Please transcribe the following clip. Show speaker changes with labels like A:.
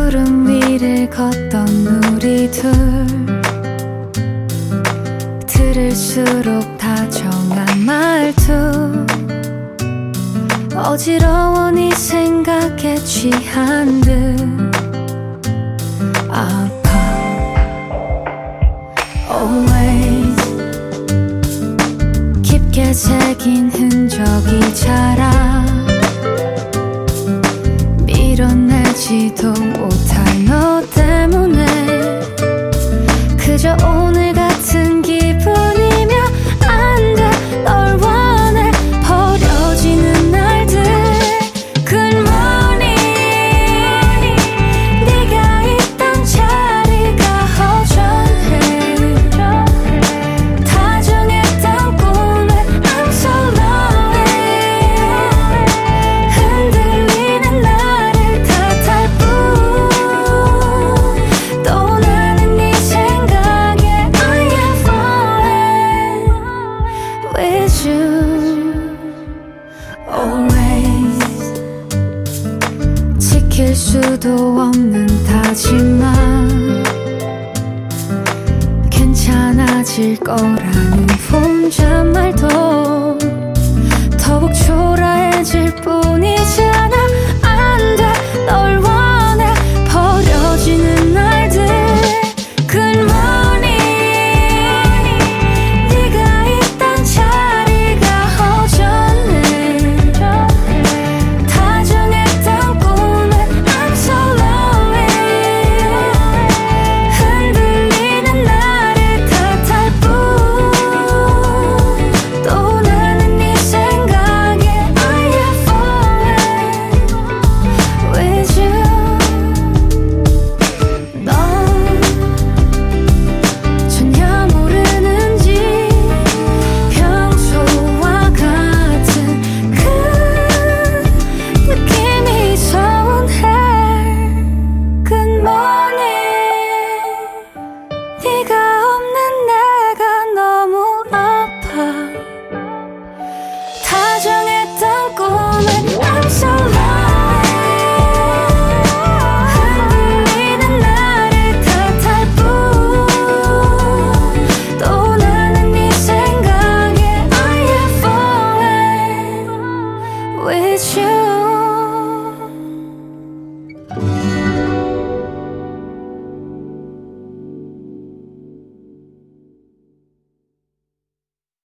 A: 구름 위를 걷던 우리 둘 들을수록 다정한 말투 어지러워 네 생각에 취한 듯 아파 Always 깊게 새긴 흔적이 자라 밀어내지도 못할 너 때문에 그저 오늘 같은 기분이면 안 돼 널 원해 버려지는 날들 Good morning 네가 있던 자리가 허전해 다정했던 꿈에 I'm so lonely 흔들리는 나를 탓할 뿐 또 나는 네 생각에 I am falling with you always 지킬 수도 없는 다짐만 괜찮아질 거라는 혼잣말도 더욱 초라해질 뿐이지